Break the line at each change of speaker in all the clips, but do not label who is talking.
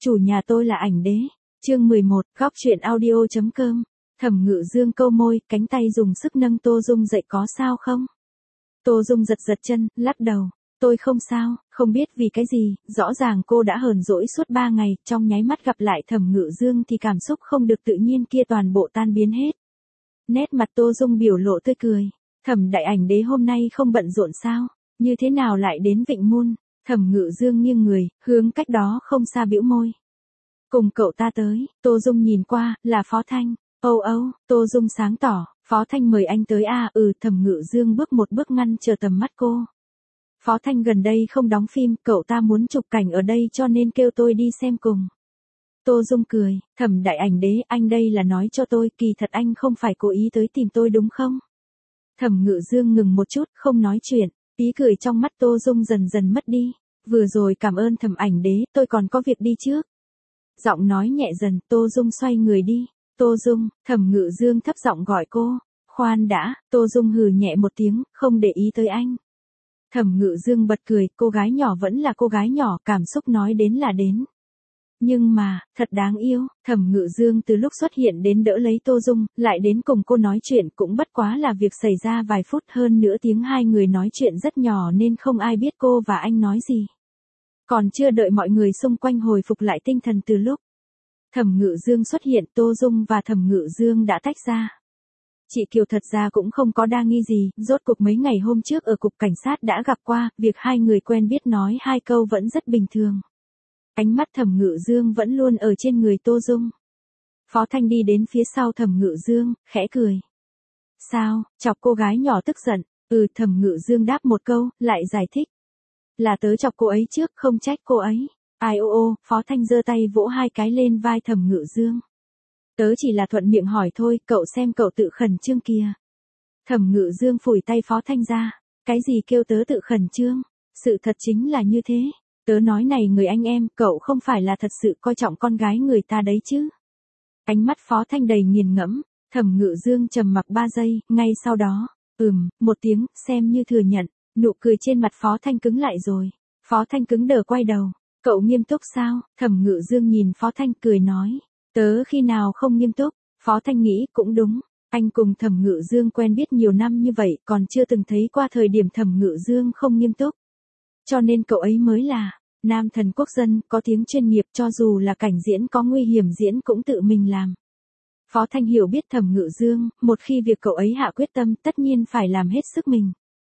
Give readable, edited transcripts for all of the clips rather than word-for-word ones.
Chủ nhà tôi là ảnh đế. Chương 11, góc truyện audio.com. Thẩm Ngự Dương câu môi, cánh tay dùng sức nâng Tô Dung dậy có sao không? Tô Dung giật giật chân, lắc đầu. Tôi không sao, không biết vì cái gì, rõ ràng cô đã hờn dỗi suốt 3 ngày, trong nháy mắt gặp lại Thẩm Ngự Dương thì cảm xúc không được tự nhiên kia toàn bộ tan biến hết. Nét mặt Tô Dung biểu lộ tươi cười. Thẩm đại ảnh đế hôm nay không bận rộn sao? Như thế nào lại đến Vịnh Môn? Thẩm Ngự Dương nghiêng người, hướng cách đó không xa bĩu môi. Cùng cậu ta tới, Tô Dung nhìn qua, là Phó Thanh. Âu âu, Tô Dung sáng tỏ, Phó Thanh mời anh tới à, Thẩm Ngự Dương bước một bước ngăn chờ tầm mắt cô. Phó Thanh gần đây không đóng phim, cậu ta muốn chụp cảnh ở đây cho nên kêu tôi đi xem cùng. Tô Dung cười, Thẩm đại ảnh đế, anh đây là nói cho tôi, kỳ thật anh không phải cố ý tới tìm tôi đúng không? Thẩm Ngự Dương ngừng một chút, không nói chuyện, ý cười trong mắt Tô Dung dần dần mất đi. Vừa rồi cảm ơn Thẩm ảnh đế, tôi còn có việc đi trước. Giọng nói nhẹ dần, Tô Dung xoay người đi. Tô Dung, Thẩm Ngự Dương thấp giọng gọi cô. Khoan đã, Tô Dung hừ nhẹ một tiếng, không để ý tới anh. Thẩm Ngự Dương bật cười, cô gái nhỏ vẫn là cô gái nhỏ, cảm xúc nói đến là đến. Nhưng mà, thật đáng yêu, Thẩm Ngự Dương từ lúc xuất hiện đến đỡ lấy Tô Dung, lại đến cùng cô nói chuyện cũng bất quá là việc xảy ra vài phút, hơn nữa tiếng hai người nói chuyện rất nhỏ nên không ai biết cô và anh nói gì. Còn chưa đợi mọi người xung quanh hồi phục lại tinh thần từ lúc Thẩm Ngự Dương xuất hiện, Tô Dung và Thẩm Ngự Dương đã tách ra. Chị Kiều thật ra cũng không có đa nghi gì, rốt cuộc mấy ngày hôm trước ở cục cảnh sát đã gặp qua, việc hai người quen biết nói hai câu vẫn rất bình thường. Ánh mắt Thẩm Ngự Dương vẫn luôn ở trên người Tô Dung. Phó Thanh đi đến phía sau Thẩm Ngự Dương, khẽ cười. Sao, chọc cô gái nhỏ tức giận? Thẩm Ngự Dương đáp một câu, lại giải thích. Là tớ chọc cô ấy trước, không trách cô ấy. Ai ô, Phó Thanh giơ tay vỗ hai cái lên vai Thẩm Ngự Dương. Tớ chỉ là thuận miệng hỏi thôi, cậu xem cậu tự khẩn trương kìa. Thẩm Ngự Dương phủi tay Phó Thanh ra. Cái gì kêu tớ tự khẩn trương? Sự thật chính là như thế. Tớ nói này người anh em, cậu không phải là thật sự coi trọng con gái người ta đấy chứ. Ánh mắt Phó Thanh đầy nghiền ngẫm, Thẩm Ngự Dương trầm mặc 3 giây, ngay sau đó, một tiếng, xem như thừa nhận, nụ cười trên mặt Phó Thanh cứng lại rồi. Phó Thanh cứng đờ quay đầu, cậu nghiêm túc sao? Thẩm Ngự Dương nhìn Phó Thanh cười nói, tớ khi nào không nghiêm túc? Phó Thanh nghĩ cũng đúng, anh cùng Thẩm Ngự Dương quen biết nhiều năm như vậy còn chưa từng thấy qua thời điểm Thẩm Ngự Dương không nghiêm túc. Cho nên cậu ấy mới là nam thần quốc dân, có tiếng chuyên nghiệp, cho dù là cảnh diễn có nguy hiểm diễn cũng tự mình làm. Phó Thanh hiểu biết Thẩm Ngự Dương, một khi việc cậu ấy hạ quyết tâm tất nhiên phải làm hết sức mình.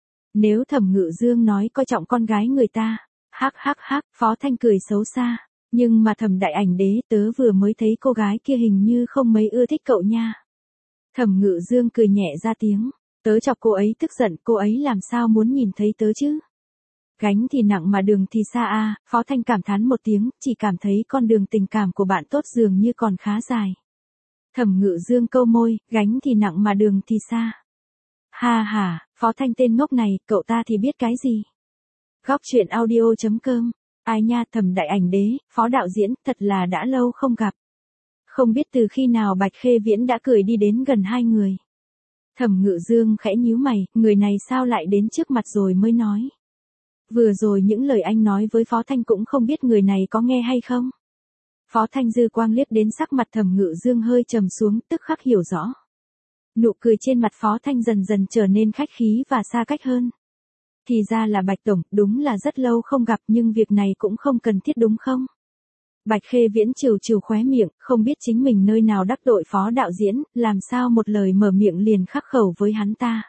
Nếu Thẩm Ngự Dương nói coi trọng con gái người ta, hắc, Phó Thanh cười xấu xa. Nhưng mà Thẩm đại ảnh đế, tớ vừa mới thấy cô gái kia hình như không mấy ưa thích cậu nha. Thẩm Ngự Dương cười nhẹ ra tiếng, tớ chọc cô ấy tức giận, cô ấy làm sao muốn nhìn thấy tớ chứ? Gánh thì nặng mà đường thì xa à, Phó Thanh cảm thán một tiếng, chỉ cảm thấy con đường tình cảm của bạn tốt dường như còn khá dài. Thẩm Ngự Dương câu môi, gánh thì nặng mà đường thì xa. Ha, Phó Thanh tên ngốc này, cậu ta thì biết cái gì? Góc truyện audio.com. Ai nha, Thẩm đại ảnh đế, Phó đạo diễn, thật là đã lâu không gặp. Không biết từ khi nào Bạch Khê Viễn đã cười đi đến gần hai người. Thẩm Ngự Dương khẽ nhíu mày, người này sao lại đến trước mặt rồi mới nói. Vừa rồi những lời anh nói với Phó Thanh cũng không biết người này có nghe hay không. Phó Thanh dư quang liếc đến sắc mặt Thẩm Ngự Dương hơi trầm xuống, tức khắc hiểu rõ. Nụ cười trên mặt Phó Thanh dần dần trở nên khách khí và xa cách hơn. Thì ra là Bạch Tổng, đúng là rất lâu không gặp nhưng việc này cũng không cần thiết đúng không? Bạch Khê Viễn trừ khóe miệng, không biết chính mình nơi nào đắc tội Phó đạo diễn, làm sao một lời mở miệng liền khắc khẩu với hắn ta.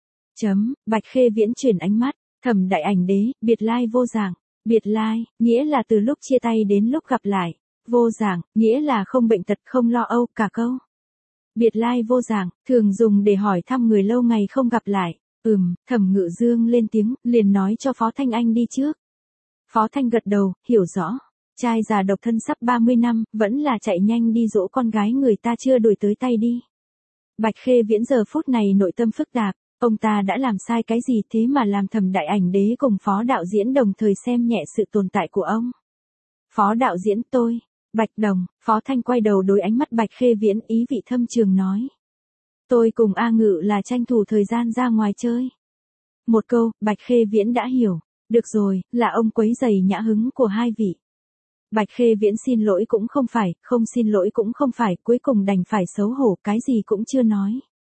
Bạch Khê Viễn chuyển ánh mắt. Thẩm đại ảnh đế, biệt lai vô dạng. Biệt lai, nghĩa là từ lúc chia tay đến lúc gặp lại. Vô dạng, nghĩa là không bệnh tật không lo âu, cả câu. Biệt lai vô dạng, thường dùng để hỏi thăm người lâu ngày không gặp lại. Thẩm Ngự Dương lên tiếng, liền nói cho Phó Thanh anh đi trước. Phó Thanh gật đầu, hiểu rõ. Trai già độc thân sắp 30 năm, vẫn là chạy nhanh đi dỗ con gái người ta chưa đuổi tới tay đi. Bạch Khê Viễn giờ phút này nội tâm phức tạp. Ông ta đã làm sai cái gì thế mà làm Thẩm đại ảnh đế cùng Phó đạo diễn đồng thời xem nhẹ sự tồn tại của ông. Phó đạo diễn tôi, Bạch Đồng, Phó Thanh quay đầu đối ánh mắt Bạch Khê Viễn ý vị thâm trường nói. Tôi cùng A Ngự là tranh thủ thời gian ra ngoài chơi. Một câu, Bạch Khê Viễn đã hiểu, được rồi, là ông quấy rầy nhã hứng của hai vị. Bạch Khê Viễn xin lỗi cũng không phải, không xin lỗi cũng không phải, cuối cùng đành phải xấu hổ, cái gì cũng chưa nói.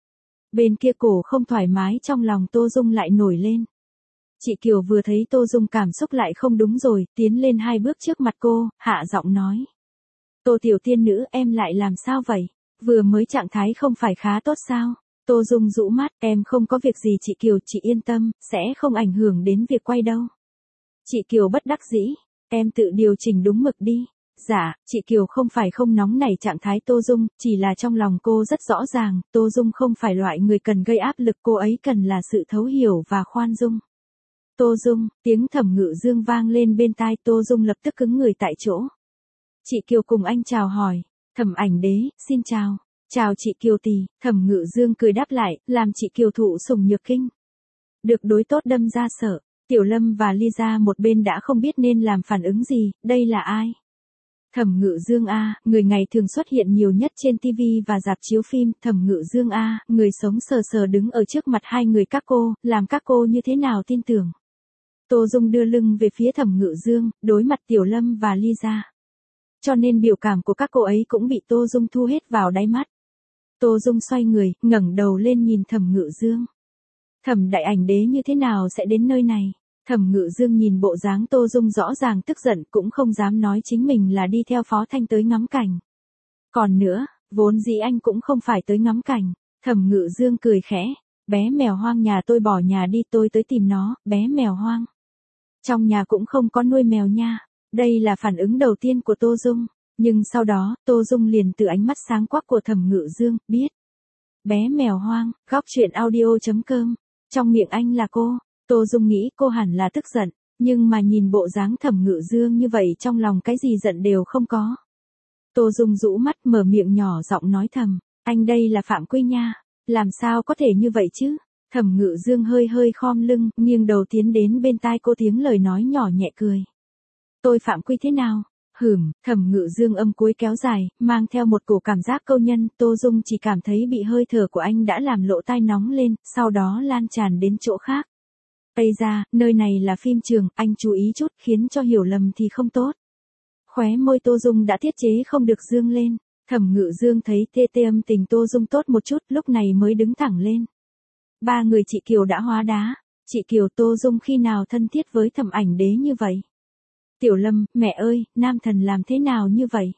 Bên kia cổ không thoải mái trong lòng Tô Dung lại nổi lên. Chị Kiều vừa thấy Tô Dung cảm xúc lại không đúng rồi, tiến lên 2 bước trước mặt cô, hạ giọng nói. Tô tiểu tiên nữ, em lại làm sao vậy? Vừa mới trạng thái không phải khá tốt sao? Tô Dung rũ mắt, em không có việc gì chị Kiều, chị yên tâm, sẽ không ảnh hưởng đến việc quay đâu. Chị Kiều bất đắc dĩ, em tự điều chỉnh đúng mực đi. Dạ, chị Kiều không phải không nóng nảy trạng thái Tô Dung, chỉ là trong lòng cô rất rõ ràng, Tô Dung không phải loại người cần gây áp lực, cô ấy cần là sự thấu hiểu và khoan dung. Tô Dung, tiếng Thẩm Ngự Dương vang lên bên tai, Tô Dung lập tức cứng người tại chỗ. Chị Kiều cùng anh chào hỏi, Thẩm Ảnh Đế, xin chào. Chào chị Kiều tỷ, Thẩm Ngự Dương cười đáp lại, làm chị Kiều thụ sủng nhược kinh. Được đối tốt đâm ra sợ, Tiểu Lâm và Lisa một bên đã không biết nên làm phản ứng gì, đây là ai? Thẩm Ngự Dương a, người ngày thường xuất hiện nhiều nhất trên TV và rạp chiếu phim, Thẩm Ngự Dương a, người sống sờ sờ đứng ở trước mặt hai người các cô, làm các cô như thế nào tin tưởng. Tô Dung đưa lưng về phía Thẩm Ngự Dương, đối mặt Tiểu Lâm và Lisa. Cho nên biểu cảm của các cô ấy cũng bị Tô Dung thu hết vào đáy mắt. Tô Dung xoay người, ngẩng đầu lên nhìn Thẩm Ngự Dương. Thẩm Đại Ảnh Đế như thế nào sẽ đến nơi này? Thẩm Ngự Dương nhìn bộ dáng Tô Dung rõ ràng tức giận, cũng không dám nói chính mình là đi theo Phó Thanh tới ngắm cảnh. Còn nữa, vốn dĩ anh cũng không phải tới ngắm cảnh. Thẩm Ngự Dương cười khẽ, bé mèo hoang nhà tôi bỏ nhà đi, tôi tới tìm nó, bé mèo hoang. Trong nhà cũng không có nuôi mèo nha. Đây là phản ứng đầu tiên của Tô Dung. Nhưng sau đó, Tô Dung liền từ ánh mắt sáng quắc của Thẩm Ngự Dương, biết. Bé mèo hoang, góc truyện audio.com. Trong miệng anh là cô. Tô Dung nghĩ cô hẳn là tức giận, nhưng mà nhìn bộ dáng Thẩm Ngự Dương như vậy trong lòng cái gì giận đều không có. Tô Dung rũ mắt mở miệng nhỏ giọng nói thầm, anh đây là phạm quy nha, làm sao có thể như vậy chứ? Thẩm Ngự Dương hơi hơi khom lưng, nghiêng đầu tiến đến bên tai cô, tiếng lời nói nhỏ nhẹ cười. Tôi phạm quy thế nào? Thẩm Ngự Dương âm cuối kéo dài, mang theo một cổ cảm giác câu nhân, Tô Dung chỉ cảm thấy bị hơi thở của anh đã làm lỗ tai nóng lên, sau đó lan tràn đến chỗ khác. Ây da, nơi này là phim trường, anh chú ý chút, khiến cho hiểu lầm thì không tốt. Khóe môi Tô Dung đã thiết chế không được dương lên. Thẩm Ngự Dương thấy tê tê âm tình Tô Dung tốt một chút, lúc này mới đứng thẳng lên. Ba người chị Kiều đã hóa đá. Chị Kiều, Tô Dung khi nào thân thiết với Thẩm Ảnh Đế như vậy? Tiểu Lâm, mẹ ơi, nam thần làm thế nào như vậy?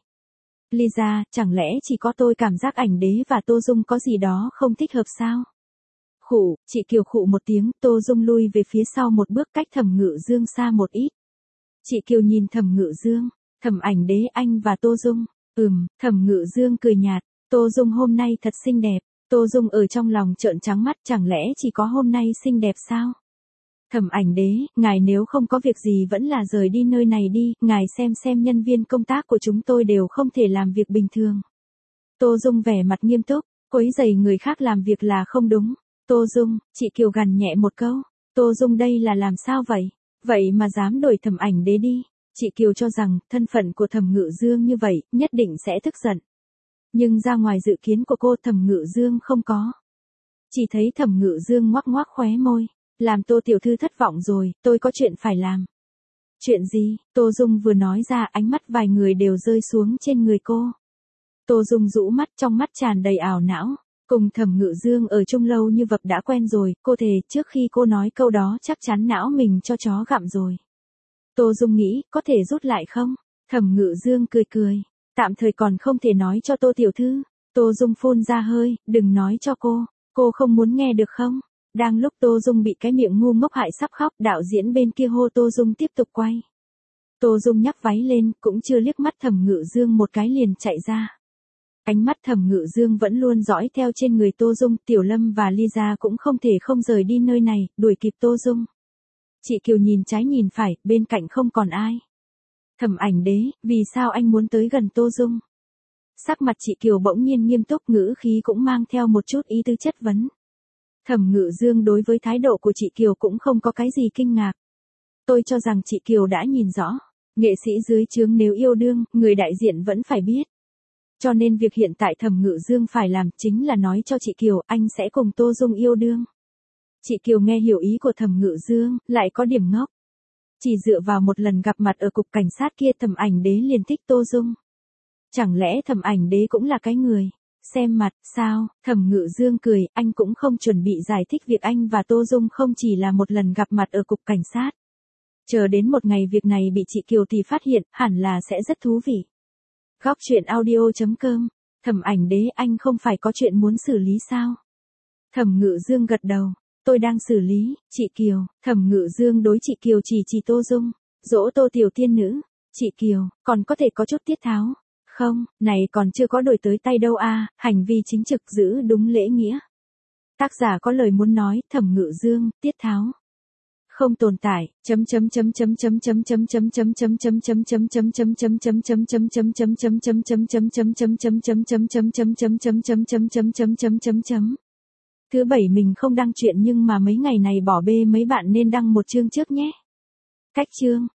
Lisa, chẳng lẽ chỉ có tôi cảm giác Ảnh Đế và Tô Dung có gì đó không thích hợp sao? Khụ, chị Kiều khụ một tiếng, Tô Dung lui về phía sau một bước, cách Thẩm Ngự Dương xa một ít. Chị Kiều nhìn Thẩm Ngự Dương, Thẩm Ảnh Đế, anh và Tô Dung. Thẩm Ngự Dương cười nhạt, Tô Dung hôm nay thật xinh đẹp. Tô Dung ở trong lòng trợn trắng mắt, chẳng lẽ chỉ có hôm nay xinh đẹp sao? Thẩm Ảnh Đế, ngài nếu không có việc gì vẫn là rời đi nơi này đi, ngài xem nhân viên công tác của chúng tôi đều không thể làm việc bình thường. Tô Dung vẻ mặt nghiêm túc, quấy rầy người khác làm việc là không đúng. Tô Dung, chị Kiều gằn nhẹ một câu, Tô Dung đây là làm sao vậy? Vậy mà dám đổi Thẩm Ảnh Đế đi. Chị Kiều cho rằng, thân phận của Thẩm Ngự Dương như vậy, nhất định sẽ tức giận. Nhưng ra ngoài dự kiến của cô, Thẩm Ngự Dương không có. Chỉ thấy Thẩm Ngự Dương ngoắc ngoắc khóe môi, làm Tô tiểu thư thất vọng rồi, tôi có chuyện phải làm. Chuyện gì? Tô Dung vừa nói ra, ánh mắt vài người đều rơi xuống trên người cô. Tô Dung rũ mắt, trong mắt tràn đầy ảo não. Cùng Thẩm Ngự Dương ở chung lâu như vật đã quen rồi, cô thề trước khi cô nói câu đó chắc chắn não mình cho chó gặm rồi. Tô Dung nghĩ, có thể rút lại không? Thẩm Ngự Dương cười cười, tạm thời còn không thể nói cho Tô tiểu thư. Tô Dung phun ra hơi, đừng nói cho cô không muốn nghe được không? Đang lúc Tô Dung bị cái miệng ngu ngốc hại sắp khóc, đạo diễn bên kia hô Tô Dung tiếp tục quay. Tô Dung nhắc váy lên, cũng chưa liếc mắt Thẩm Ngự Dương một cái liền chạy ra. Ánh mắt Thẩm Ngự Dương vẫn luôn dõi theo trên người Tô Dung, Tiểu Lâm và Lisa cũng không thể không rời đi nơi này, đuổi kịp Tô Dung. Chị Kiều nhìn trái nhìn phải, bên cạnh không còn ai. Thẩm Ảnh Đế, vì sao anh muốn tới gần Tô Dung? Sắc mặt chị Kiều bỗng nhiên nghiêm túc, ngữ khí cũng mang theo một chút ý tứ chất vấn. Thẩm Ngự Dương đối với thái độ của chị Kiều cũng không có cái gì kinh ngạc. Tôi cho rằng chị Kiều đã nhìn rõ, nghệ sĩ dưới trướng nếu yêu đương, người đại diện vẫn phải biết. Cho nên việc hiện tại Thẩm Ngự Dương phải làm chính là nói cho chị Kiều anh sẽ cùng Tô Dung yêu đương. Chị Kiều nghe hiểu ý của Thẩm Ngự Dương, lại có điểm ngốc. Chỉ dựa vào một lần gặp mặt ở cục cảnh sát kia Thẩm Ảnh Đế liền thích Tô Dung. Chẳng lẽ Thẩm Ảnh Đế cũng là cái người xem mặt, sao? Thẩm Ngự Dương cười, anh cũng không chuẩn bị giải thích việc anh và Tô Dung không chỉ là một lần gặp mặt ở cục cảnh sát. Chờ đến một ngày việc này bị chị Kiều thì phát hiện, hẳn là sẽ rất thú vị. Góc truyện audio.com. Thẩm Ảnh Đế, anh không phải có chuyện muốn xử lý sao? Thẩm Ngự Dương gật đầu. Tôi đang xử lý, chị Kiều. Thẩm Ngự Dương đối chị Kiều chỉ Tô Dung. Dỗ Tô tiểu tiên nữ. Chị Kiều, còn có thể có chút tiết tháo. Không, này còn chưa có đổi tới tay đâu à, hành vi chính trực giữ đúng lễ nghĩa. Tác giả có lời muốn nói, Thẩm Ngự Dương, tiết tháo. Không tồn tại, Thứ bảy mình không đăng chuyện nhưng mà mấy ngày này bỏ bê mấy bạn nên đăng một chương trước nhé. Cách chương